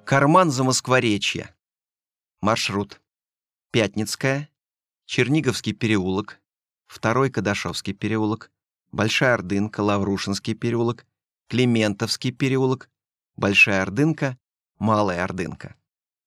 Карман Замоскворечья. Маршрут: Пятницкая, Черниговский переулок, Второй Кадашовский переулок, Большая Ордынка, Лаврушинский переулок, Климентовский переулок, Большая Ордынка, Малая Ордынка.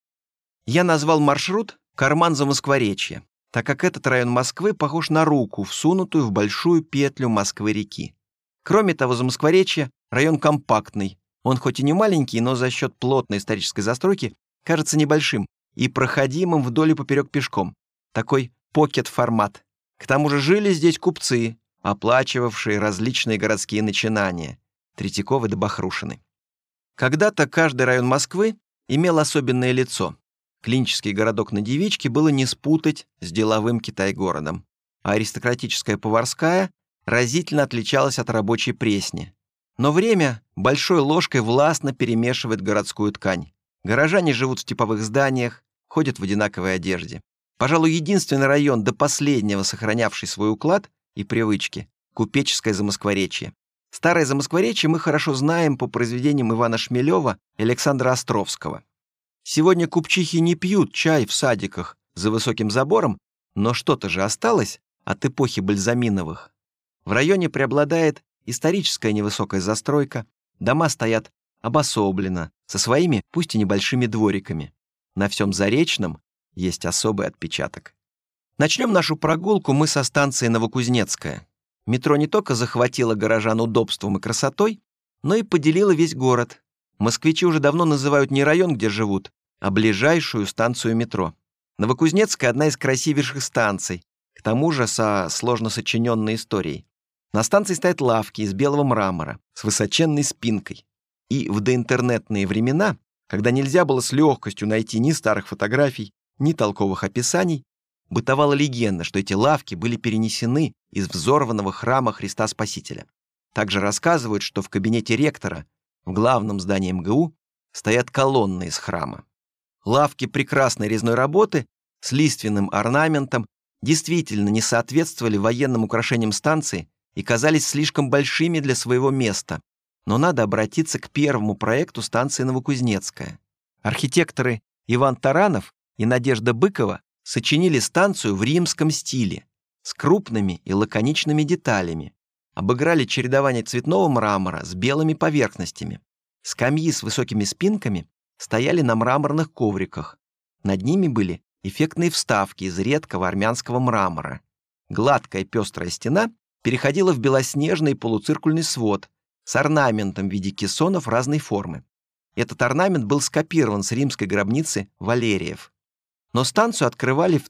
Я назвал маршрут «Карман Замоскворечья», так как этот район Москвы похож на руку, всунутую в большую петлю Москвы-реки. Кроме того, Замоскворечье — район компактный. Он хоть и не маленький, но за счет плотной исторической застройки кажется небольшим и проходимым вдоль и поперек пешком. Такой покет-формат. К тому же жили здесь купцы, оплачивавшие различные городские начинания, Третьяковы до Бахрушины. Когда-то каждый район Москвы имел особенное лицо. Клинический городок на Девичке было не спутать с деловым Китай-городом, а аристократическая Поварская разительно отличалась от рабочей Пресни. Но время большой ложкой властно перемешивает городскую ткань. Горожане живут в типовых зданиях, ходят в одинаковой одежде. Пожалуй, единственный район, до последнего сохранявший свой уклад и привычки — купеческое Замоскворечье. Старое Замоскворечье мы хорошо знаем по произведениям Ивана Шмелева и Александра Островского. Сегодня купчихи не пьют чай в садиках за высоким забором, но что-то же осталось от эпохи Бальзаминовых. В районе преобладает историческая невысокая застройка, дома стоят обособленно, со своими, пусть и небольшими двориками. На всем Заречном есть особый отпечаток. Начнем нашу прогулку мы со станции Новокузнецкая. Метро не только захватило горожан удобством и красотой, но и поделило весь город. Москвичи уже давно называют не район, где живут, а ближайшую станцию метро. Новокузнецкая — одна из красивейших станций, к тому же со сложно сочиненной историей. На станции стоят лавки из белого мрамора с высоченной спинкой. И в доинтернетные времена, когда нельзя было с легкостью найти ни старых фотографий, ни толковых описаний, бытовала легенда, что эти лавки были перенесены из взорванного храма Христа Спасителя. Также рассказывают, что в кабинете ректора, в главном здании МГУ, стоят колонны из храма. Лавки прекрасной резной работы с лиственным орнаментом действительно не соответствовали военным украшениям станции и казались слишком большими для своего места. Но надо обратиться к первому проекту станции Новокузнецкая. Архитекторы Иван Таранов и Надежда Быкова сочинили станцию в римском стиле, с крупными и лаконичными деталями, обыграли чередование цветного мрамора с белыми поверхностями. Скамьи с высокими спинками стояли на мраморных ковриках. Над ними были эффектные вставки из редкого армянского мрамора. Гладкая пестрая стена переходила в белоснежный полуциркульный свод с орнаментом в виде кессонов разной формы. Этот орнамент был скопирован с римской гробницы Валериев. Но станцию открывали в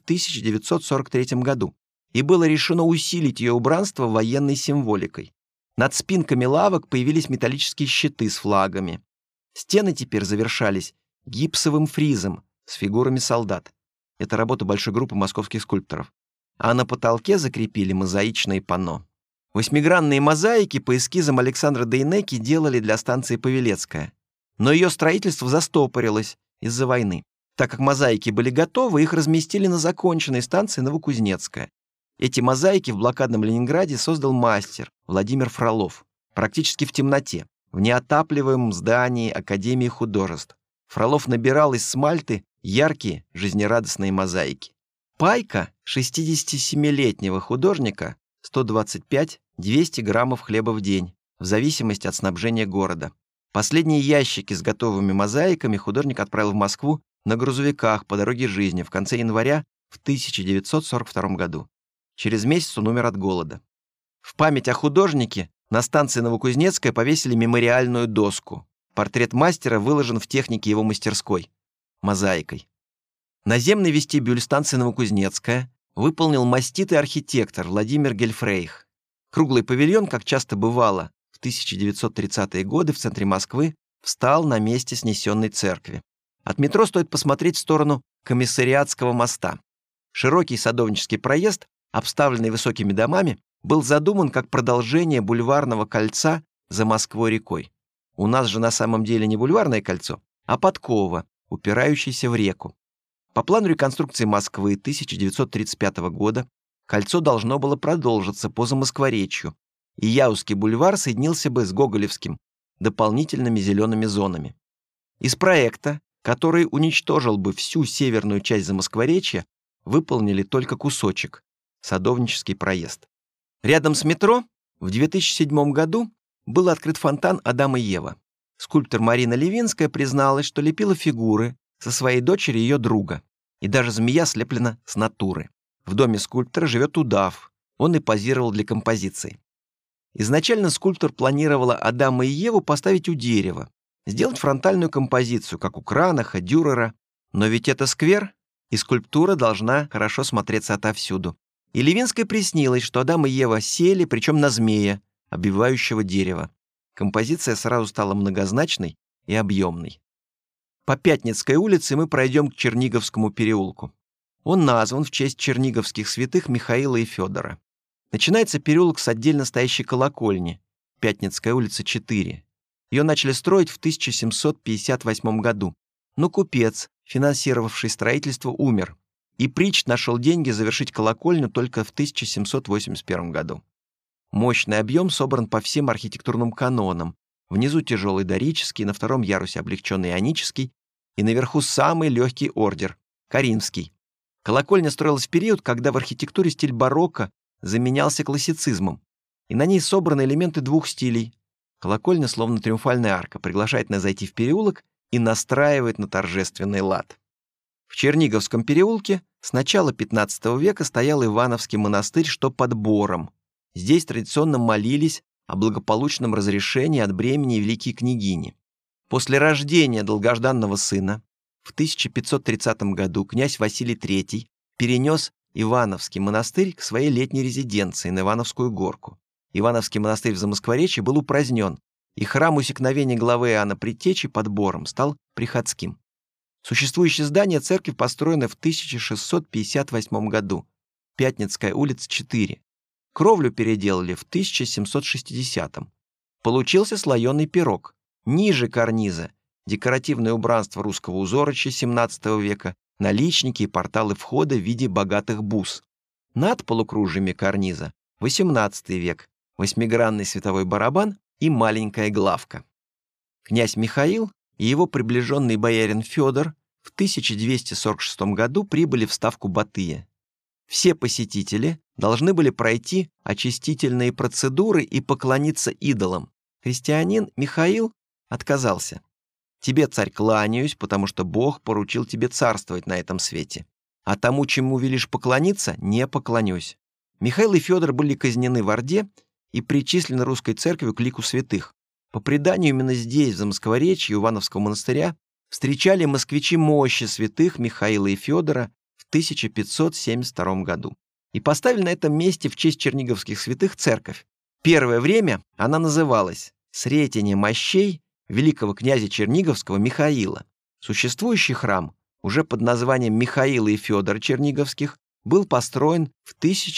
1943 году, и было решено усилить ее убранство военной символикой. Над спинками лавок появились металлические щиты с флагами. Стены теперь завершались гипсовым фризом с фигурами солдат. Это работа большой группы московских скульпторов. А на потолке закрепили мозаичные панно. Восьмигранные мозаики по эскизам Александра Дейнеки делали для станции Павелецкая. Но ее строительство застопорилось из-за войны. Так как мозаики были готовы, их разместили на законченной станции Новокузнецкая. Эти мозаики в блокадном Ленинграде создал мастер Владимир Фролов. Практически в темноте, в неотапливаемом здании Академии художеств. Фролов набирал из смальты яркие, жизнерадостные мозаики. Пайка 67-летнего художника 125-200 граммов хлеба в день, в зависимости от снабжения города. Последние ящики с готовыми мозаиками художник отправил в Москву на грузовиках по дороге жизни в конце января в 1942 году. Через месяц он умер от голода. В память о художнике на станции Новокузнецкая повесили мемориальную доску. Портрет мастера выложен в технике его мастерской — мозаикой. Наземный вестибюль станции Новокузнецкая выполнил маститый архитектор Владимир Гельфрейх. Круглый павильон, как часто бывало в 1930-е годы в центре Москвы, встал на месте снесенной церкви. От метро стоит посмотреть в сторону Комиссариатского моста. Широкий садовнический проезд, обставленный высокими домами, был задуман как продолжение бульварного кольца за Москвой-рекой. У нас же на самом деле не бульварное кольцо, а подкова, упирающаяся в реку. По плану реконструкции Москвы 1935 года кольцо должно было продолжиться по Замоскворечью, и Яузский бульвар соединился бы с Гоголевским дополнительными зелеными зонами. Из проекта который уничтожил бы всю северную часть Замоскворечья, выполнили только кусочек — Садовнический проезд. Рядом с метро в 2007 году был открыт фонтан «Адам и Ева». Скульптор Марина Левинская призналась, что лепила фигуры со своей дочерью и ее друга. И даже змея слеплена с натуры. В доме скульптора живет удав. Он и позировал для композиции. Изначально скульптор планировала Адама и Еву поставить у дерева, сделать фронтальную композицию, как у Кранаха, Дюрера. Но ведь это сквер, и скульптура должна хорошо смотреться отовсюду. И Левинской приснилось, что Адам и Ева сели, причем на змея, обвивающего дерево. Композиция сразу стала многозначной и объемной. По Пятницкой улице мы пройдем к Черниговскому переулку. Он назван в честь черниговских святых Михаила и Федора. Начинается переулок с отдельно стоящей колокольни, Пятницкая улица, 4. Ее начали строить в 1758 году, но купец, финансировавший строительство, умер, и Притч нашел деньги завершить колокольню только в 1781 году. Мощный объем собран по всем архитектурным канонам. Внизу тяжелый дорический, на втором ярусе облегченный ионический, и наверху самый легкий ордер — коринфский. Колокольня строилась в период, когда в архитектуре стиль барокко заменялся классицизмом, и на ней собраны элементы двух стилей. Колокольня, словно триумфальная арка, приглашает нас зайти в переулок и настраивает на торжественный лад. В Черниговском переулке с начала XV века стоял Ивановский монастырь, что под Бором. Здесь традиционно молились о благополучном разрешении от бремени великой княгини. После рождения долгожданного сына в 1530 году князь Василий III перенес Ивановский монастырь к своей летней резиденции на Ивановскую горку. Ивановский монастырь в Замоскворечье был упразднен, и храм усекновения главы Иоанна Предтечи под Бором стал приходским. Существующее здание церкви построено в 1658 году, Пятницкая улица, 4. Кровлю переделали в 1760-м. Получился слоеный пирог. Ниже карниза декоративное убранство русского узорочья XVII века, наличники и порталы входа в виде богатых бус. Над полукружиями карниза XVIII век, восьмигранный световой барабан и маленькая главка. Князь Михаил и его приближенный боярин Федор в 1246 году прибыли в ставку Батыя. Все посетители должны были пройти очистительные процедуры и поклониться идолам. Христианин Михаил отказался. «Тебе, царь, кланяюсь, потому что Бог поручил тебе царствовать на этом свете. А тому, чему велишь поклониться, не поклонюсь». Михаил и Федор были казнены в Орде и причислены русской церковью к лику святых. По преданию, именно здесь, в Замоскворечье Ивановского монастыря, встречали москвичи мощи святых Михаила и Федора в 1572 году. И поставили на этом месте в честь черниговских святых церковь. Первое время она называлась «Сретение мощей великого князя Черниговского Михаила». Существующий храм, уже под названием Михаила и Федора Черниговских, был построен в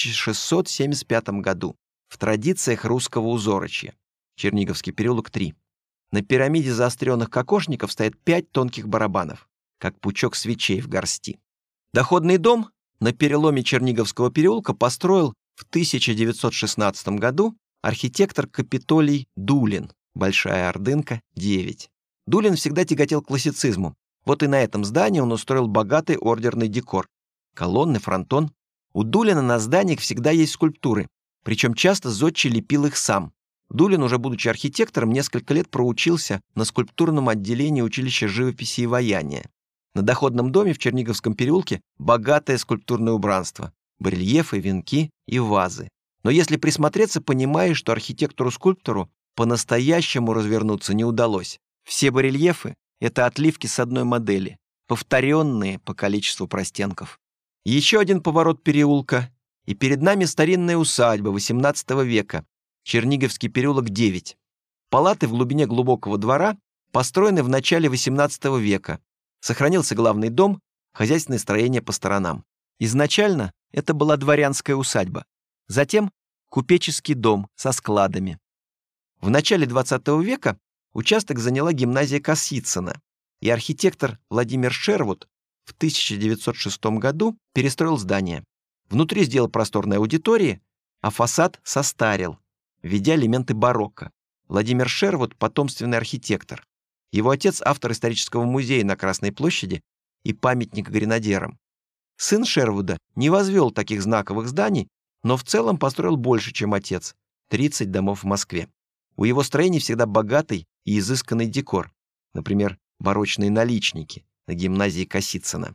1675 году в традициях русского узорочья. Черниговский переулок, 3. На пирамиде заостренных кокошников стоят 5 тонких барабанов, как пучок свечей в горсти. Доходный дом на переломе Черниговского переулка построил в 1916 году архитектор Капитолий Дулин, Большая Ордынка, 9. Дулин всегда тяготел к классицизму. Вот и на этом здании он устроил богатый ордерный декор. Колонны, фронтон. У Дулина на зданиях всегда есть скульптуры, причем часто зодчий лепил их сам. Дулин, уже будучи архитектором, несколько лет проучился на скульптурном отделении училища живописи и ваяния. На доходном доме в Черниговском переулке богатое скульптурное убранство, барельефы, венки и вазы. Но если присмотреться, понимаешь, что архитектору-скульптору по-настоящему развернуться не удалось. Все барельефы — это отливки с одной модели, повторенные по количеству простенков. Еще один поворот переулка, и перед нами старинная усадьба XVIII века, Черниговский переулок, 9. Палаты в глубине глубокого двора построены в начале XVIII века. Сохранился главный дом, хозяйственное строение по сторонам. Изначально это была дворянская усадьба. Затем купеческий дом со складами. В начале XX века участок заняла гимназия Косицына, и архитектор Владимир Шервуд в 1906 году перестроил здание. Внутри сделал просторные аудитории, а фасад состарил, введя элементы барокко. Владимир Шервуд — потомственный архитектор. Его отец — автор исторического музея на Красной площади и памятника гренадерам. Сын Шервуда не возвел таких знаковых зданий, но в целом построил больше, чем отец — 30 домов в Москве. У его строений всегда богатый и изысканный декор, например, барочные наличники на гимназии Косицына.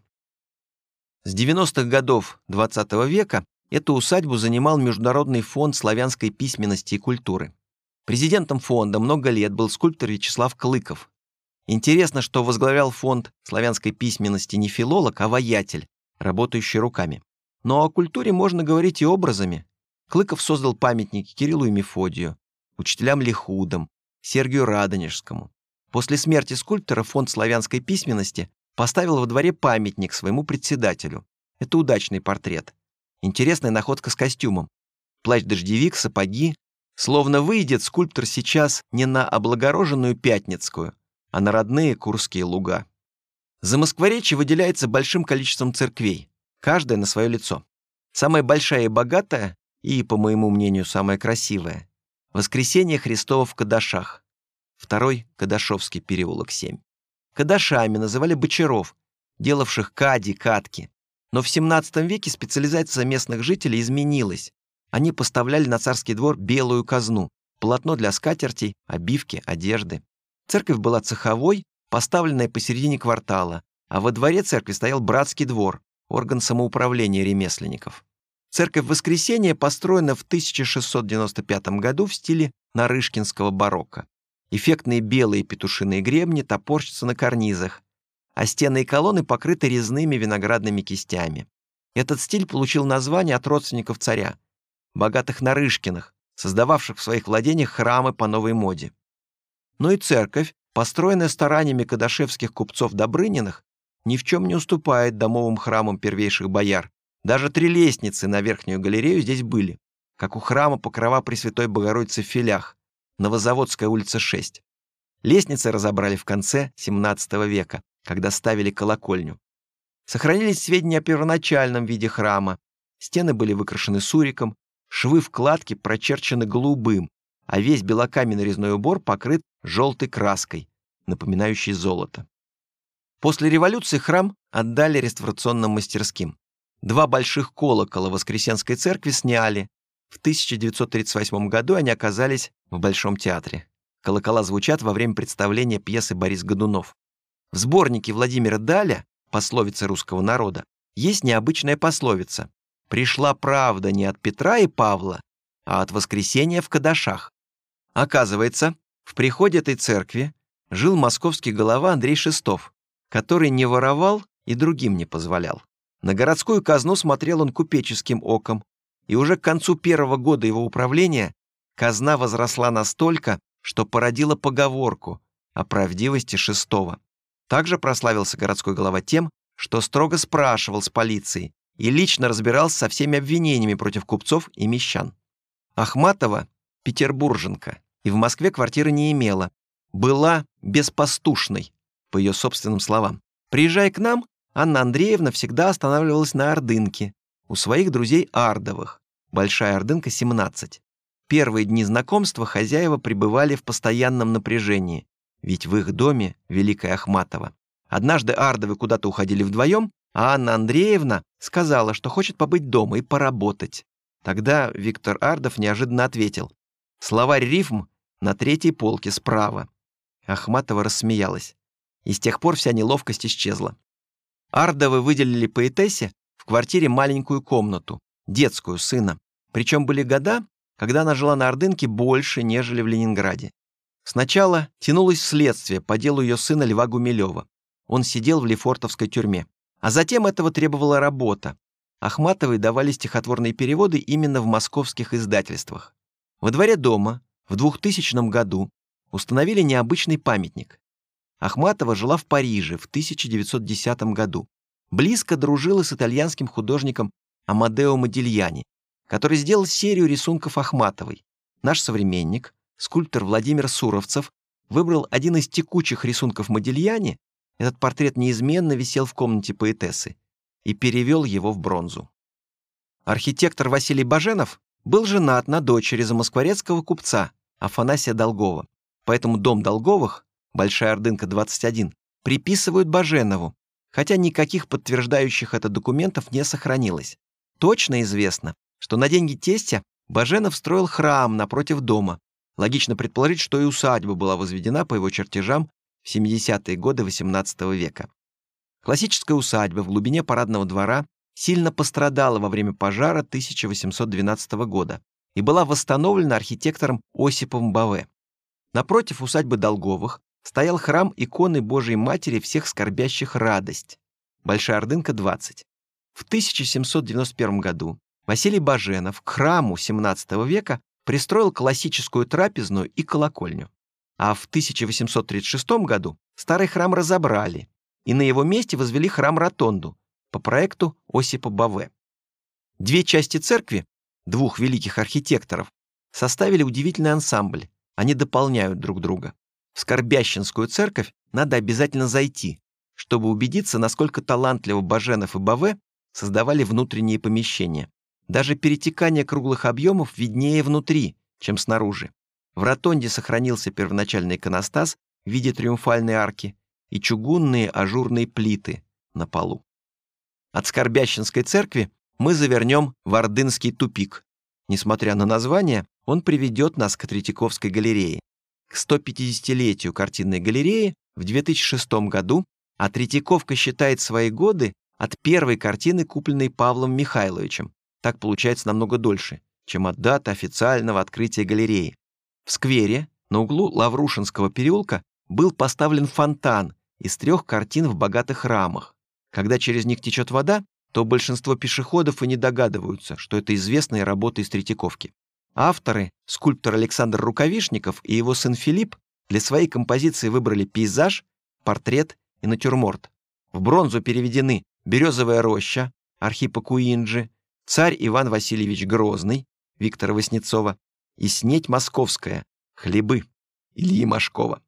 С 90-х годов XX века эту усадьбу занимал Международный фонд славянской письменности и культуры. Президентом фонда много лет был скульптор Вячеслав Клыков. Интересно, что возглавлял фонд славянской письменности не филолог, а воятель, работающий руками. Но о культуре можно говорить и образами. Клыков создал памятники Кириллу и Мефодию, учителям Лихудам, Сергию Радонежскому. После смерти скульптора фонд славянской письменности поставил во дворе памятник своему председателю. Это удачный портрет. Интересная находка с костюмом. Плащ-дождевик, сапоги. Словно выйдет скульптор сейчас не на облагороженную Пятницкую, а на родные Курские луга. Замоскворечье выделяется большим количеством церквей, каждая на свое лицо. Самая большая и богатая, и, по моему мнению, самая красивая — Воскресение Христово в Кадашах, второй Кадашовский переулок 7. Кадашами называли бочаров, делавших кади, катки. Но в XVII веке специализация местных жителей изменилась. Они поставляли на царский двор белую казну, полотно для скатертей, обивки, одежды. Церковь была цеховой, поставленная посередине квартала, а во дворе церкви стоял братский двор, орган самоуправления ремесленников. Церковь Воскресения построена в 1695 году в стиле нарышкинского барокко. Эффектные белые петушиные гребни топорщатся на карнизах, а стены и колонны покрыты резными виноградными кистями. Этот стиль получил название от родственников царя, богатых Нарышкиных, создававших в своих владениях храмы по новой моде. Но и церковь, построенная стараниями кадашевских купцов Добрыниных, ни в чем не уступает домовым храмам первейших бояр. Даже 3 лестницы на верхнюю галерею здесь были, как у храма Покрова Пресвятой Богородицы в Филях, Новозаводская улица 6. Лестницы разобрали в конце XVII века, когда ставили колокольню. Сохранились сведения о первоначальном виде храма. Стены были выкрашены суриком, швы вкладки прочерчены голубым, а весь белокаменный резной убор покрыт желтой краской, напоминающей золото. После революции храм отдали реставрационным мастерским. 2 больших колокола Воскресенской церкви сняли. В 1938 году они оказались в Большом театре. Колокола звучат во время представления пьесы «Борис Годунов». В сборнике Владимира Даля «Пословицы русского народа» есть необычная пословица: «Пришла правда не от Петра и Павла, а от воскресения в Кадашах». Оказывается, в приходе этой церкви жил московский голова Андрей Шестов, который не воровал и другим не позволял. На городскую казну смотрел он купеческим оком, и уже к концу 1-го года его управления казна возросла настолько, что породила поговорку о правдивости Шестова. Также прославился городской голова тем, что строго спрашивал с полицией и лично разбирался со всеми обвинениями против купцов и мещан. Ахматова — петербурженка, и в Москве квартиры не имела, была беспастушной, по ее собственным словам. Приезжая к нам, Анна Андреевна всегда останавливалась на Ордынке, у своих друзей Ардовых, Большая Ордынка, 17. Первые дни знакомства хозяева пребывали в постоянном напряжении, ведь в их доме Великая Ахматова. Однажды Ардовы куда-то уходили вдвоем, а Анна Андреевна сказала, что хочет побыть дома и поработать. Тогда Виктор Ардов неожиданно ответил: «Словарь рифм на 3-й полке справа». Ахматова рассмеялась, и с тех пор вся неловкость исчезла. Ардовы выделили поэтессе в квартире маленькую комнату, детскую, сына. Причем были года, когда она жила на Ордынке больше, нежели в Ленинграде. Сначала тянулось следствие по делу ее сына Льва Гумилева. Он сидел в Лефортовской тюрьме. А затем этого требовала работа. Ахматовой давали стихотворные переводы именно в московских издательствах. Во дворе дома в 2000 году установили необычный памятник. Ахматова жила в Париже в 1910 году. Близко дружила с итальянским художником Амадео Модильяни, который сделал серию рисунков Ахматовой. Наш современник, скульптор Владимир Суровцев, выбрал один из текучих рисунков Модильяни, этот портрет неизменно висел в комнате поэтессы, и перевел его в бронзу. Архитектор Василий Баженов был женат на дочери замоскворецкого купца Афанасия Долгова, поэтому дом Долговых Большая Ордынка, 21, приписывают Баженову, хотя никаких подтверждающих это документов не сохранилось. Точно известно, что на деньги тестя Баженов строил храм напротив дома. Логично предположить, что и усадьба была возведена по его чертежам в 70-е годы XVIII века. Классическая усадьба в глубине парадного двора сильно пострадала во время пожара 1812 года и была восстановлена архитектором Осиповым Баве. Напротив усадьбы Долговых стоял храм иконы Божией Матери всех скорбящих радость. Большая Ордынка, 20. В 1791 году Василий Баженов к храму XVII века пристроил классическую трапезную и колокольню. А в 1836 году старый храм разобрали, и на его месте возвели храм-ротонду по проекту Осипа Баве. Две части церкви, двух великих архитекторов, составили удивительный ансамбль, они дополняют друг друга. В Скорбященскую церковь надо обязательно зайти, чтобы убедиться, насколько талантливо Баженов и Баве создавали внутренние помещения. Даже перетекание круглых объемов виднее внутри, чем снаружи. В ротонде сохранился первоначальный иконостас в виде триумфальной арки и чугунные ажурные плиты на полу. От Скорбященской церкви мы завернем в Ордынский тупик. Несмотря на название, он приведет нас к Третьяковской галерее. К 150-летию картинной галереи в 2006 году, а Третьяковка считает свои годы от первой картины, купленной Павлом Михайловичем. Так получается намного дольше, чем от даты официального открытия галереи. В сквере на углу Лаврушинского переулка был поставлен фонтан из 3 картин в богатых рамах. Когда через них течет вода, то большинство пешеходов и не догадываются, что это известные работы из Третьяковки. Авторы, скульптор Александр Рукавишников и его сын Филипп, для своей композиции выбрали пейзаж, портрет и натюрморт. В бронзу переведены «Березовая роща» Архипа Куинджи, «Царь Иван Васильевич Грозный» Виктора Васнецова и «Снеть московская» «Хлебы» Ильи Машкова.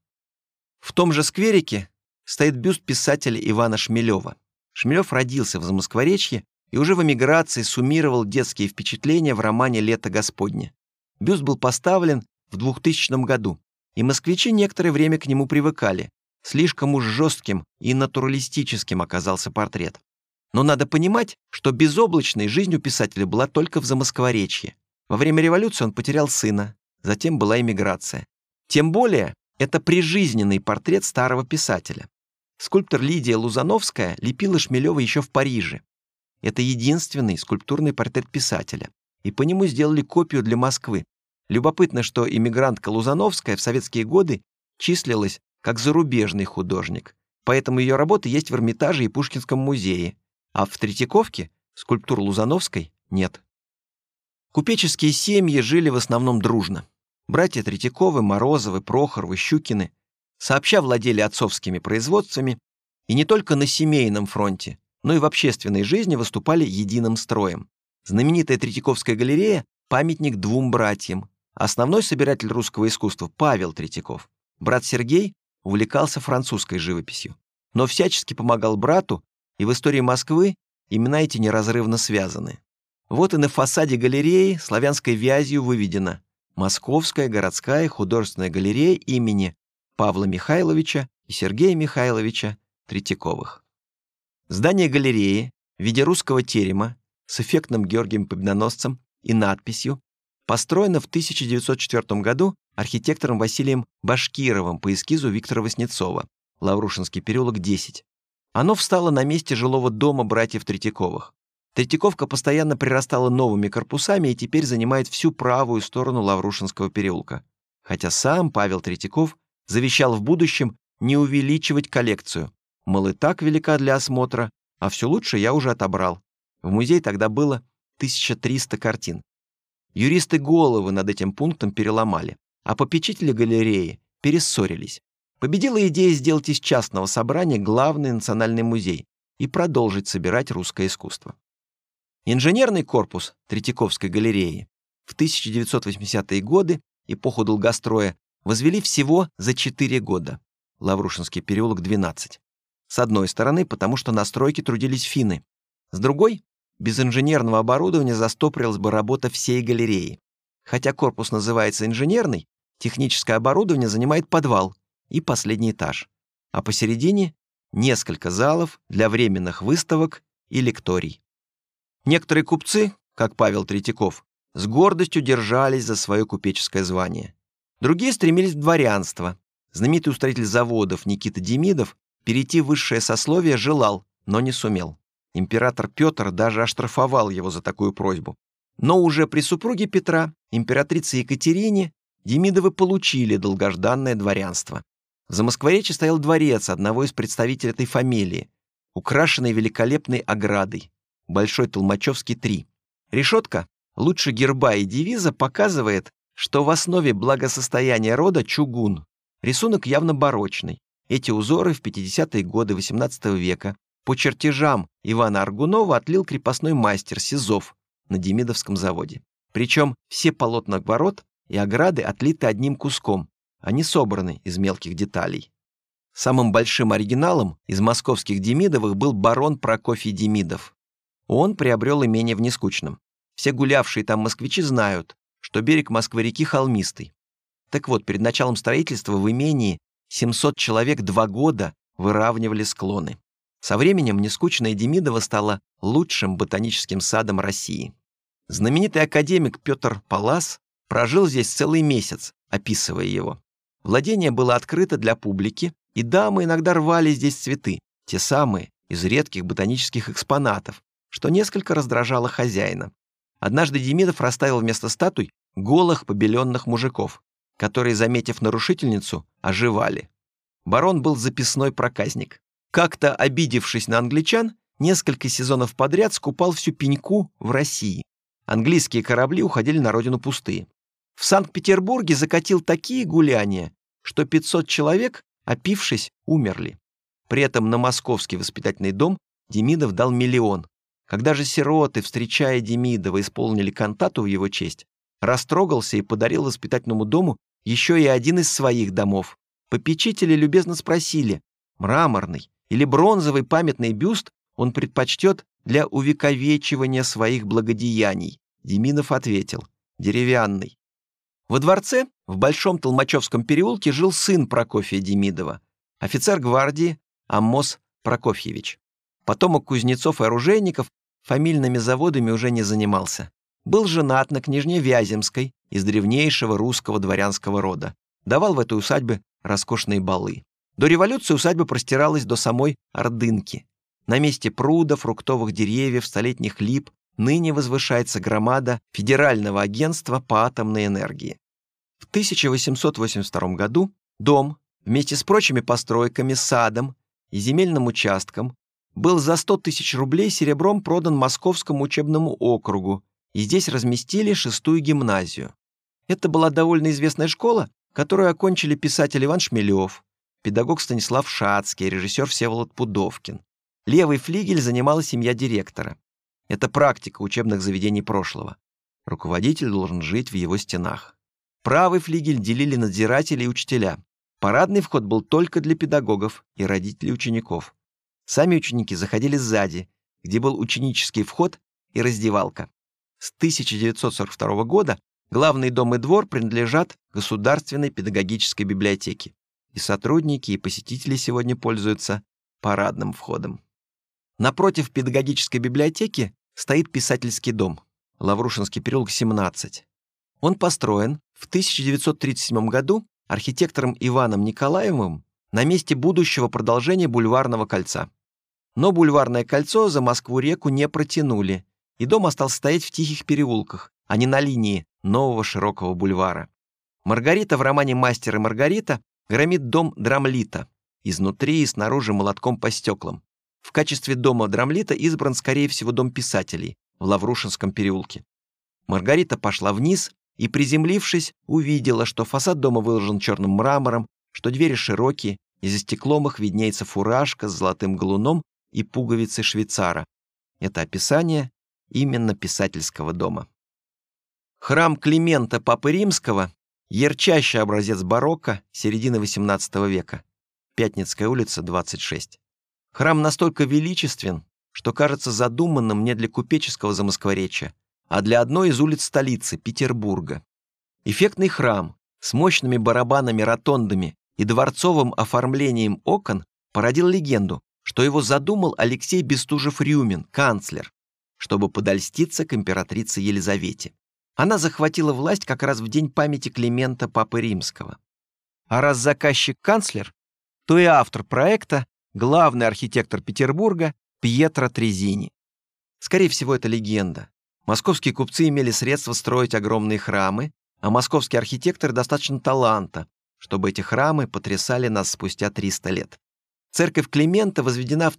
В том же скверике стоит бюст писателя Ивана Шмелева. Шмелев родился в Замоскворечье и уже в эмиграции суммировал детские впечатления в романе «Лето Господне». Бюст был поставлен в 2000 году, и москвичи некоторое время к нему привыкали. Слишком уж жестким и натуралистическим оказался портрет. Но надо понимать, что безоблачной жизнь у писателя была только в Замоскворечье. Во время революции он потерял сына, затем была эмиграция. Тем более, это прижизненный портрет старого писателя. Скульптор Лидия Лузановская лепила Шмелева еще в Париже. Это единственный скульптурный портрет писателя, и по нему сделали копию для Москвы. Любопытно, что эмигрантка Лузановская в советские годы числилась как зарубежный художник, поэтому ее работы есть в Эрмитаже и Пушкинском музее, а в Третьяковке скульптур Лузановской нет. Купеческие семьи жили в основном дружно. Братья Третьяковы, Морозовы, Прохоровы, Щукины сообща владели отцовскими производствами и не только на семейном фронте, но и в общественной жизни выступали единым строем. Знаменитая Третьяковская галерея – памятник 2 братьям. Основной собиратель русского искусства Павел Третьяков. Брат Сергей увлекался французской живописью, но всячески помогал брату, и в истории Москвы имена эти неразрывно связаны. Вот и на фасаде галереи славянской вязью выведено «Московская городская художественная галерея имени Павла Михайловича и Сергея Михайловича Третьяковых». Здание галереи в виде русского терема с эффектным Георгием Победоносцем и надписью построено в 1904 году архитектором Василием Башкировым по эскизу Виктора Васнецова, Лаврушинский переулок, 10. Оно встало на месте жилого дома братьев Третьяковых. Третьяковка постоянно прирастала новыми корпусами и теперь занимает всю правую сторону Лаврушинского переулка. Хотя сам Павел Третьяков завещал в будущем не увеличивать коллекцию. Мол, и так велика для осмотра, а все лучше я уже отобрал. В музее тогда было 1300 картин. Юристы головы над этим пунктом переломали, а попечители галереи перессорились. Победила идея сделать из частного собрания главный национальный музей и продолжить собирать русское искусство. Инженерный корпус Третьяковской галереи в 1980-е годы, эпоху долгостроя, возвели всего за 4 года. Лаврушинский переулок, 12. С одной стороны, потому что на стройке трудились финны. С другой, без инженерного оборудования застопорилась бы работа всей галереи. Хотя корпус называется инженерный, техническое оборудование занимает подвал, и последний этаж, а посередине несколько залов для временных выставок и лекторий. Некоторые купцы, как Павел Третьяков, с гордостью держались за свое купеческое звание. Другие стремились в дворянство. Знаменитый устроитель заводов Никита Демидов перейти в высшее сословие желал, но не сумел. Император Петр даже оштрафовал его за такую просьбу. Но уже при супруге Петра, императрице Екатерине, Демидовы получили долгожданное дворянство. В Замоскворечье стоял дворец одного из представителей этой фамилии, украшенный великолепной оградой, Большой Толмачевский 3. Решетка, лучше герба и девиза, показывает, что в основе благосостояния рода чугун. Рисунок явно барочный. Эти узоры в 50-е годы XVIII века по чертежам Ивана Аргунова отлил крепостной мастер Сизов на Демидовском заводе. Причем все полотна ворот и ограды отлиты одним куском, они собраны из мелких деталей. Самым большим оригиналом из московских Демидовых был барон Прокофий Демидов. Он приобрел имение в Нескучном. Все гулявшие там москвичи знают, что берег Москвы-реки холмистый. Так вот, перед началом строительства в имении 700 человек 2 года выравнивали склоны. Со временем Нескучное Демидово стало лучшим ботаническим садом России. Знаменитый академик Петр Паллас прожил здесь целый месяц, описывая его. Владение было открыто для публики, и дамы иногда рвали здесь цветы, те самые, из редких ботанических экспонатов, что несколько раздражало хозяина. Однажды Демидов расставил вместо статуй голых побеленных мужиков, которые, заметив нарушительницу, оживали. Барон был записной проказник. Как-то, обидевшись на англичан, несколько сезонов подряд скупал всю пеньку в России. Английские корабли уходили на родину пустые. В Санкт-Петербурге закатил такие гуляния, что 500 человек, опившись, умерли. При этом на Московский воспитательный дом Демидов дал 1 000 000. Когда же сироты, встречая Демидова, исполнили кантату в его честь, растрогался и подарил воспитательному дому еще и один из своих домов. Попечители любезно спросили, мраморный или бронзовый памятный бюст он предпочтет для увековечивания своих благодеяний. Демидов ответил, деревянный. Во дворце в Большом Толмачевском переулке жил сын Прокофия Демидова, офицер гвардии Аммос Прокофьевич. Потомок кузнецов и оружейников фамильными заводами уже не занимался. Был женат на княжне Вяземской из древнейшего русского дворянского рода. Давал в этой усадьбе роскошные балы. До революции усадьба простиралась до самой Ордынки. На месте пруда, фруктовых деревьев, столетних лип ныне возвышается громада Федерального агентства по атомной энергии. В 1882 году дом вместе с прочими постройками, садом и земельным участком был за 100 000 рублей серебром продан Московскому учебному округу, и здесь разместили 6-ю гимназию. Это была довольно известная школа, которую окончили писатель Иван Шмелев, педагог Станислав Шацкий, режиссер Всеволод Пудовкин. Левый флигель занимала семья директора. Это практика учебных заведений прошлого. Руководитель должен жить в его стенах. Правый флигель делили надзиратели и учителя. Парадный вход был только для педагогов и родителей учеников. Сами ученики заходили сзади, где был ученический вход и раздевалка. С 1942 года главный дом и двор принадлежат Государственной педагогической библиотеке. И сотрудники, и посетители сегодня пользуются парадным входом. Напротив педагогической библиотеки стоит писательский дом, Лаврушинский переулок, 17. Он построен в 1937 году архитектором Иваном Николаевым на месте будущего продолжения Бульварного кольца. Но Бульварное кольцо за Москву-реку не протянули, и дом остался стоять в тихих переулках, а не на линии нового широкого бульвара. Маргарита в романе «Мастер и Маргарита» громит дом Драмлита, изнутри и снаружи молотком по стеклам. В качестве дома Драмлита избран, скорее всего, дом писателей в Лаврушинском переулке. Маргарита пошла вниз и, приземлившись, увидела, что фасад дома выложен черным мрамором, что двери широкие, и за стеклом их виднеется фуражка с золотым галуном и пуговицей швейцара. Это описание именно писательского дома. Храм Климента Папы Римского — ярчайший образец барокко середины XVIII века. Пятницкая улица, 26. Храм настолько величествен, что кажется задуманным не для купеческого Замоскворечья, а для одной из улиц столицы, Петербурга. Эффектный храм с мощными барабанами-ротондами и дворцовым оформлением окон породил легенду, что его задумал Алексей Бестужев-Рюмин, канцлер, чтобы подольститься к императрице Елизавете. Она захватила власть как раз в день памяти Климента Папы Римского. А раз заказчик канцлер, то и автор проекта — главный архитектор Петербурга Пьетро Трезини. Скорее всего, это легенда. Московские купцы имели средства строить огромные храмы, а московские архитекторы достаточно таланта, чтобы эти храмы потрясали нас спустя 300 лет. Церковь Климента возведена в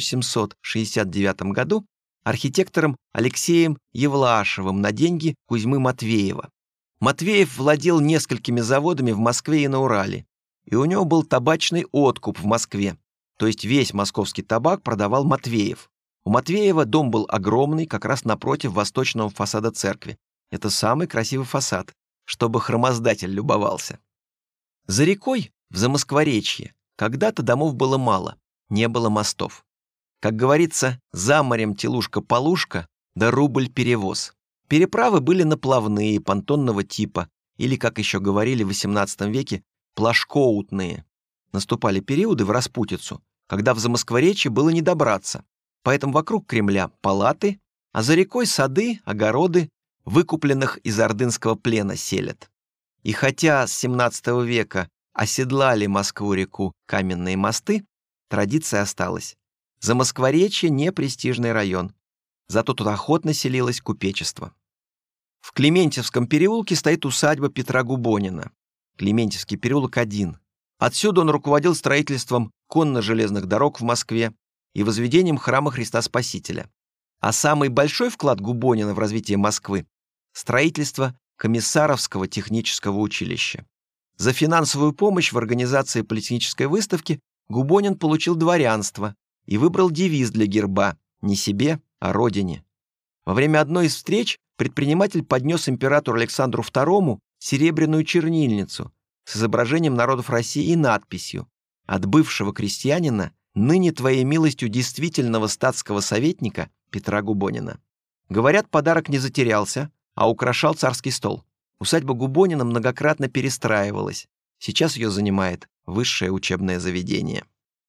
1769 году архитектором Алексеем Евлашевым на деньги Кузьмы Матвеева. Матвеев владел несколькими заводами в Москве и на Урале, и у него был табачный откуп в Москве, то есть весь московский табак продавал Матвеев. У Матвеева дом был огромный, как раз напротив восточного фасада церкви. Это самый красивый фасад, чтобы храмоздатель любовался. За рекой, в Замоскворечье, когда-то домов было мало, не было мостов. Как говорится, за морем телушка-полушка, да рубль-перевоз. Переправы были наплавные, понтонного типа, или, как еще говорили в XVIII веке, плашкоутные. Наступали периоды в распутицу, когда в Замоскворечье было не добраться. Поэтому вокруг Кремля палаты, а за рекой сады, огороды, выкупленных из ордынского плена селят. И хотя с XVII века оседлали Москву-реку каменные мосты, традиция осталась. Замоскворечье — не престижный район, зато тут охотно селилось купечество. В Клементьевском переулке стоит усадьба Петра Губонина. Клементьевский переулок 1. Отсюда он руководил строительством конно-железных дорог в Москве и возведением храма Христа Спасителя. А самый большой вклад Губонина в развитие Москвы — строительство Комиссаровского технического училища. За финансовую помощь в организации политехнической выставки Губонин получил дворянство и выбрал девиз для герба «Не себе, а родине». Во время одной из встреч предприниматель поднес императору Александру II серебряную чернильницу с изображением народов России и надписью «От бывшего крестьянина, ныне твоей милостью действительного статского советника Петра Губонина». Говорят, подарок не затерялся, а украшал царский стол. Усадьба Губонина многократно перестраивалась. Сейчас ее занимает высшее учебное заведение.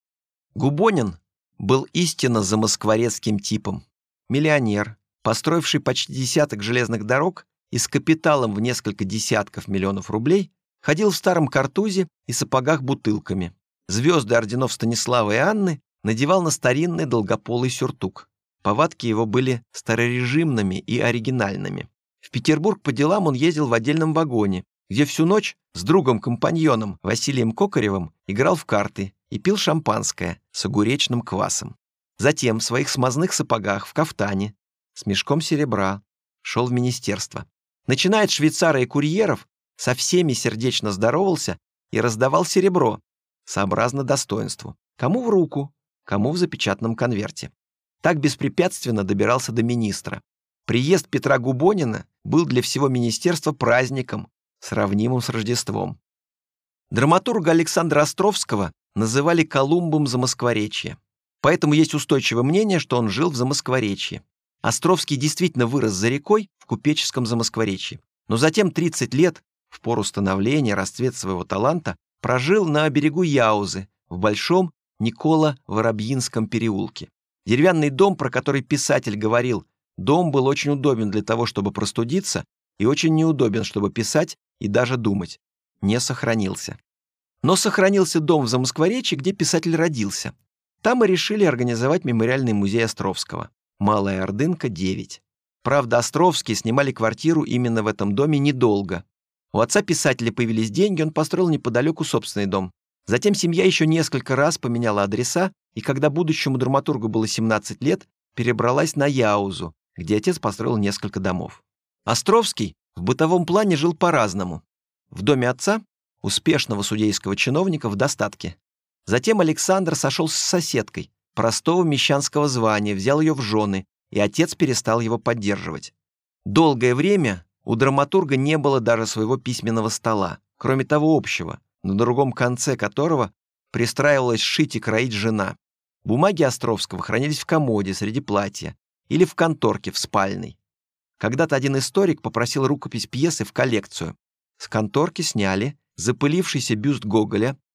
Губонин был истинно замоскворецким типом. Миллионер, построивший почти десяток железных дорог и с капиталом в несколько десятков миллионов рублей, ходил в старом картузе и сапогах бутылками. Звезды орденов Станислава и Анны надевал на старинный долгополый сюртук. Повадки его были старорежимными и оригинальными. В Петербург по делам он ездил в отдельном вагоне, где всю ночь с другом-компаньоном Василием Кокаревым играл в карты и пил шампанское с огуречным квасом. Затем в своих смазных сапогах в кафтане с мешком серебра шел в министерство. Начиная от швейцара и курьеров, со всеми сердечно здоровался и раздавал серебро, сообразно достоинству, кому в руку, кому в запечатанном конверте. Так беспрепятственно добирался до министра. Приезд Петра Губонина был для всего министерства праздником, сравнимым с Рождеством. Драматурга Александра Островского называли Колумбом Замоскворечья. Поэтому есть устойчивое мнение, что он жил в Замоскворечье. Островский действительно вырос за рекой в купеческом Замоскворечье, но затем 30 лет, в пору становления, расцвет своего таланта, прожил на берегу Яузы в Большом Никола-Воробьинском переулке. Деревянный дом, про который писатель говорил, дом был очень удобен для того, чтобы простудиться, и очень неудобен, чтобы писать и даже думать. Не сохранился. Но сохранился дом в Замоскворечье, где писатель родился. Там и решили организовать мемориальный музей Островского. Малая Ордынка, 9. Правда, Островские снимали квартиру именно в этом доме недолго. У отца писателя появились деньги, он построил неподалеку собственный дом. Затем семья еще несколько раз поменяла адреса, и когда будущему драматургу было 17 лет, перебралась на Яузу, где отец построил несколько домов. Островский в бытовом плане жил по-разному. В доме отца, успешного судейского чиновника, в достатке. Затем Александр сошелся с соседкой, простого мещанского звания, взял ее в жены, и отец перестал его поддерживать. Долгое время у драматурга не было даже своего письменного стола, кроме того общего, на другом конце которого пристраивалась шить и кроить жена. Бумаги Островского хранились в комоде среди платья или в конторке в спальной. Когда-то один историк попросил рукопись пьесы в коллекцию. С конторки сняли запылившийся бюст Гоголя,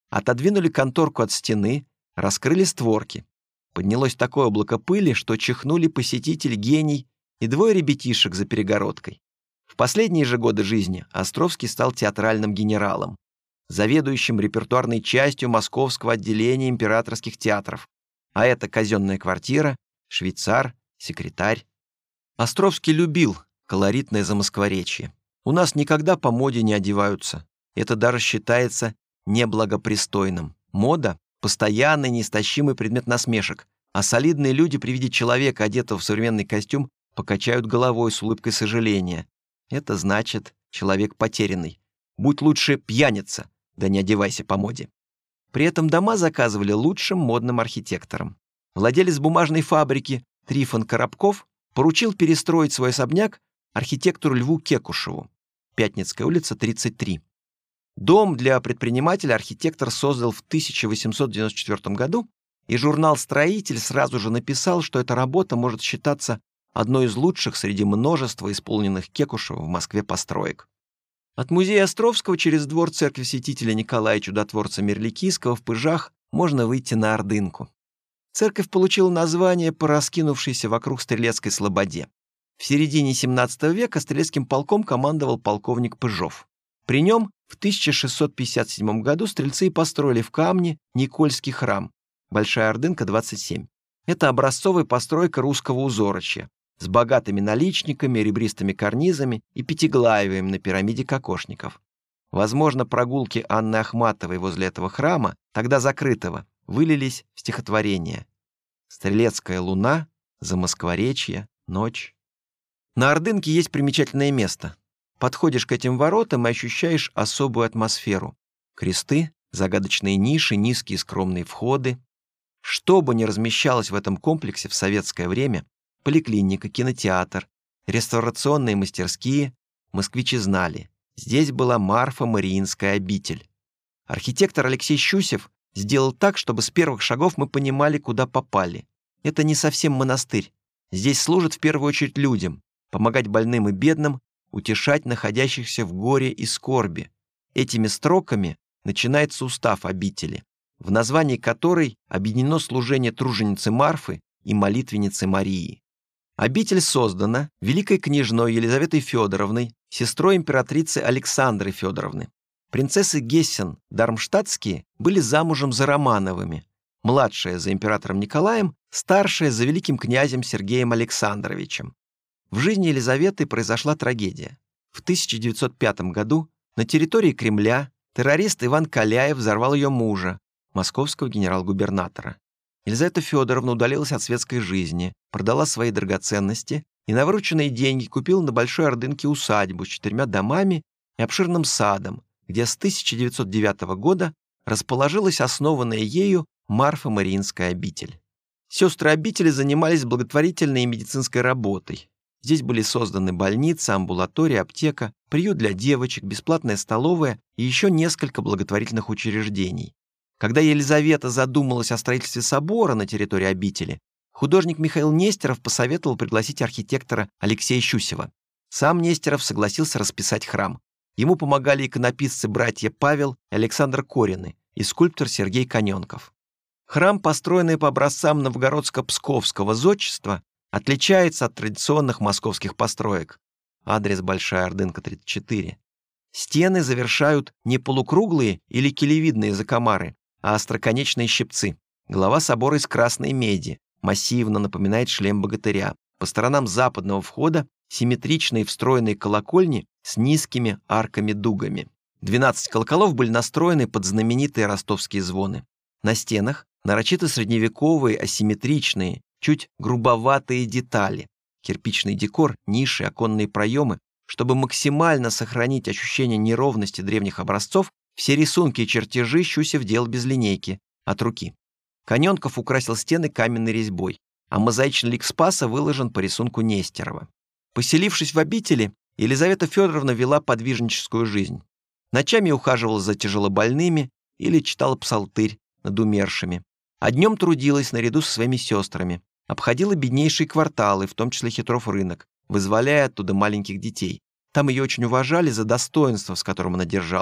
Отодвинули конторку от стены, раскрыли створки. Поднялось такое облако пыли, что чихнули посетитель гений и двое ребятишек за перегородкой. В последние же годы жизни Островский стал театральным генералом, заведующим репертуарной частью московского отделения императорских театров. А это казенная квартира, швейцар, секретарь. Островский любил колоритное замоскворечье. У нас никогда по моде не одеваются. Это даже считается неблагопристойным. Мода — постоянный неистощимый предмет насмешек, а солидные люди при виде человека, одетого в современный костюм, покачают головой с улыбкой сожаления. Это значит, человек потерянный. Будь лучше пьяница, да не одевайся по моде. При этом дома заказывали лучшим модным архитекторам. Владелец бумажной фабрики Трифон Коробков поручил перестроить свой особняк архитектору Льву Кекушеву. Пятницкая улица, 33. Дом для предпринимателя архитектор создал в 1894 году, и журнал «Строитель» сразу же написал, что эта работа может считаться одной из лучших среди множества исполненных Кекушевым в Москве построек. От музея Островского через двор церкви святителя Николая Чудотворца Мерликийского в Пыжах можно выйти на Ордынку. Церковь получила название по раскинувшейся вокруг Стрелецкой слободе. В середине XVII века Стрелецким полком командовал полковник Пыжов. При нем в 1657 году стрельцы и построили в камне Никольский храм, Большая Ордынка, 27. Это образцовая постройка русского узорочья с богатыми наличниками, ребристыми карнизами и пятиглавием на пирамиде кокошников. Возможно, прогулки Анны Ахматовой возле этого храма, тогда закрытого, вылились в стихотворение: «Стрелецкая луна, замоскворечье, ночь». На Ордынке есть примечательное место. Подходишь к этим воротам и ощущаешь особую атмосферу. Кресты, загадочные ниши, низкие скромные входы. Что бы ни размещалось в этом комплексе в советское время, поликлиника, кинотеатр, реставрационные мастерские, москвичи знали, здесь была Марфа-Мариинская обитель. Архитектор Алексей Щусев сделал так, чтобы с первых шагов мы понимали, куда попали. Это не совсем монастырь. Здесь служат в первую очередь людям, помогать больным и бедным, утешать находящихся в горе и скорби. Этими строками начинается устав обители, в названии которой объединено служение труженицы Марфы и молитвенницы Марии. Обитель создана великой княжной Елизаветой Федоровной, сестрой императрицы Александры Федоровны. Принцессы Гессен-Дармштадтские были замужем за Романовыми, младшая за императором Николаем, старшая за великим князем Сергеем Александровичем. В жизни Елизаветы произошла трагедия. В 1905 году на территории Кремля террорист Иван Каляев взорвал ее мужа, московского генерал-губернатора. Елизавета Федоровна удалилась от светской жизни, продала свои драгоценности и на вырученные деньги купила на Большой Ордынке усадьбу с 4 домами и обширным садом, где с 1909 года расположилась основанная ею Марфа-Мариинская обитель. Сестры обители занимались благотворительной и медицинской работой. Здесь были созданы больница, амбулатория, аптека, приют для девочек, бесплатная столовая и еще несколько благотворительных учреждений. Когда Елизавета задумалась о строительстве собора на территории обители, художник Михаил Нестеров посоветовал пригласить архитектора Алексея Щусева. Сам Нестеров согласился расписать храм. Ему помогали иконописцы братья Павел и Александр Корины и скульптор Сергей Коненков. Храм, построенный по образцам новгородско-псковского зодчества, отличается от традиционных московских построек. Адрес: Большая Ордынка, 34. Стены завершают не полукруглые или килевидные закомары, а остроконечные щипцы. Глава собора из красной меди, массивно напоминает шлем богатыря. По сторонам западного входа симметричные встроенные колокольни с низкими арками-дугами. 12 колоколов были настроены под знаменитые ростовские звоны. На стенах нарочито средневековые, асимметричные, чуть грубоватые детали. Кирпичный декор, ниши, оконные проемы. Чтобы максимально сохранить ощущение неровности древних образцов, все рисунки и чертежи Щусев делал без линейки, от руки. Коненков украсил стены каменной резьбой, а мозаичный лик Спаса выложен по рисунку Нестерова. Поселившись в обители, Елизавета Федоровна вела подвижническую жизнь. Ночами ухаживала за тяжелобольными или читала псалтырь над умершими. А днем трудилась наряду со своими сестрами, обходила беднейшие кварталы, в том числе Хитров рынок, вызволяя оттуда маленьких детей. Там ее очень уважали за достоинство, с которым она держалась,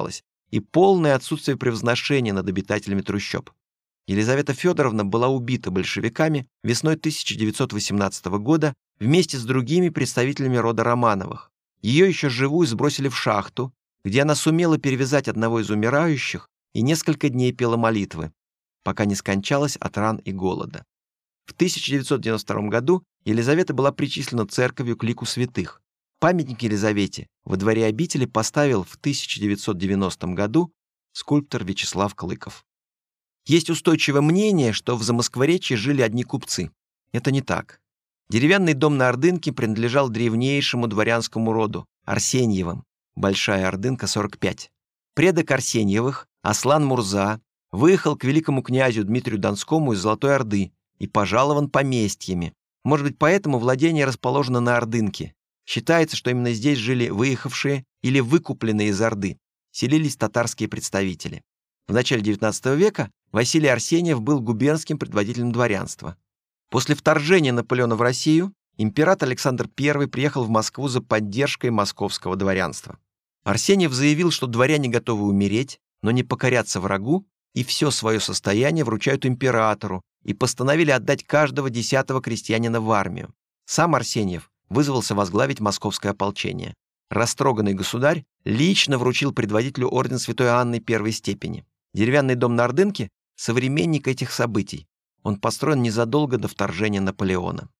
и полное отсутствие превозношения над обитателями трущоб. Елизавета Федоровна была убита большевиками весной 1918 года вместе с другими представителями рода Романовых. Ее еще живую сбросили в шахту, где она сумела перевязать одного из умирающих и несколько дней пела молитвы, пока не скончалась от ран и голода. В 1992 году Елизавета была причислена церковью к лику святых. Памятник Елизавете во дворе обители поставил в 1990 году скульптор Вячеслав Клыков. Есть устойчивое мнение, что в Замоскворечье жили одни купцы. Это не так. Деревянный дом на Ордынке принадлежал древнейшему дворянскому роду Арсеньевым, Большая Ордынка, 45. Предок Арсеньевых, Аслан Мурза, выехал к великому князю Дмитрию Донскому из Золотой Орды и пожалован поместьями. Может быть, поэтому владение расположено на Ордынке. Считается, что именно здесь жили выехавшие или выкупленные из Орды, селились татарские представители. В начале XIX века Василий Арсеньев был губернским предводителем дворянства. После вторжения Наполеона в Россию император Александр I приехал в Москву за поддержкой московского дворянства. Арсеньев заявил, что дворяне готовы умереть, но не покоряться врагу, и все свое состояние вручают императору, и постановили отдать каждого 10-го крестьянина в армию. Сам Арсеньев вызвался возглавить московское ополчение. Растроганный государь лично вручил предводителю орден Святой Анны первой степени. Деревянный дом на Ордынке — современник этих событий. Он построен незадолго до вторжения Наполеона.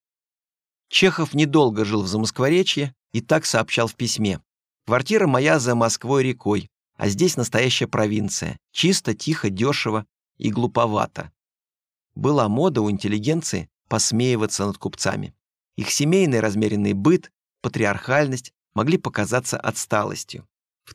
Чехов недолго жил в Замоскворечье и так сообщал в письме: «Квартира моя за Москвой-рекой, а здесь настоящая провинция. Чисто, тихо, дешево и глуповато». Была мода у интеллигенции посмеиваться над купцами. Их семейный размеренный быт, патриархальность могли показаться отсталостью. В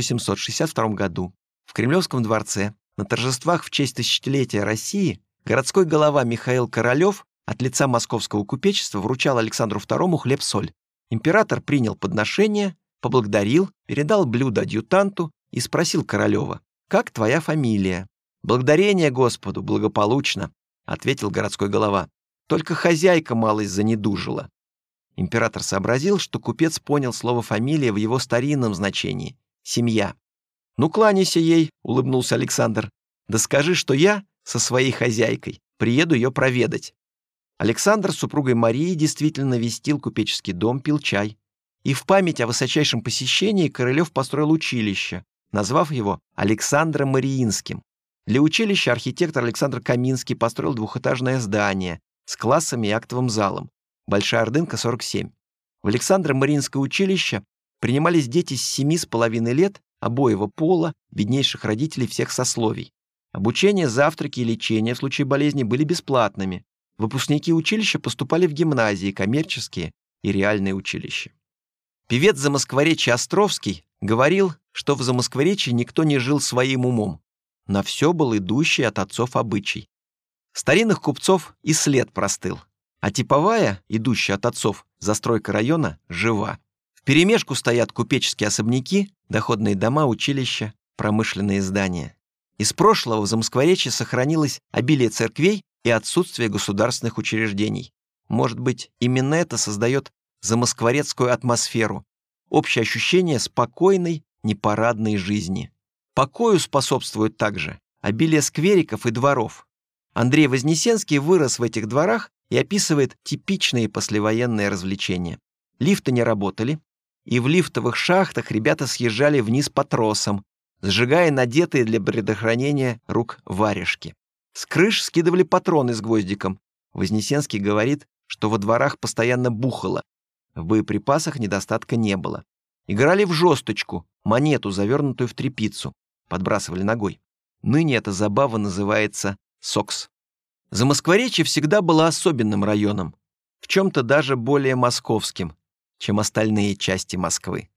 1862 году в Кремлевском дворце на торжествах в честь тысячелетия России городской голова Михаил Королёв от лица московского купечества вручал Александру II хлеб-соль. Император принял подношение, поблагодарил, передал блюдо адъютанту и спросил Королёва: «Как твоя фамилия?» «Благодарение Господу, благополучно», — ответил городской голова. «Только хозяйка малость занедужила». Император сообразил, что купец понял слово «фамилия» в его старинном значении — «семья». «Ну, кланяйся ей», — улыбнулся Александр. «Да скажи, что я со своей хозяйкой приеду ее проведать». Александр с супругой Марией действительно навестил купеческий дом, пил чай. И в память о высочайшем посещении Королёв построил училище, назвав его Александром Мариинским. Для училища архитектор Александр Каминский построил двухэтажное здание с классами и актовым залом. Большая Ордынка, 47. В Александро-Мариинское училище принимались дети с 7,5 лет обоего пола, беднейших родителей всех сословий. Обучение, завтраки и лечение в случае болезни были бесплатными. Выпускники училища поступали в гимназии, коммерческие и реальные училища. Певец Замоскворечья Островский говорил, что в Замоскворечье никто не жил своим умом. На все был идущий от отцов обычай. Старинных купцов и след простыл, а типовая, идущая от отцов, застройка района, жива. Вперемешку стоят купеческие особняки, доходные дома, училища, промышленные здания. Из прошлого в Замоскворечье сохранилось обилие церквей и отсутствие государственных учреждений. Может быть, именно это создает замоскворецкую атмосферу, общее ощущение спокойной, непарадной жизни. Покою способствует также обилие сквериков и дворов. Андрей Вознесенский вырос в этих дворах и описывает типичные послевоенные развлечения. Лифты не работали, и в лифтовых шахтах ребята съезжали вниз по тросам, сжигая надетые для предохранения рук варежки. С крыш скидывали патроны с гвоздиком. Вознесенский говорит, что во дворах постоянно бухало. В боеприпасах недостатка не было. Играли в жесточку, монету, завернутую в тряпицу. Подбрасывали ногой. Ныне эта забава называется сокс. Замоскворечье всегда было особенным районом, в чем-то даже более московским, чем остальные части Москвы.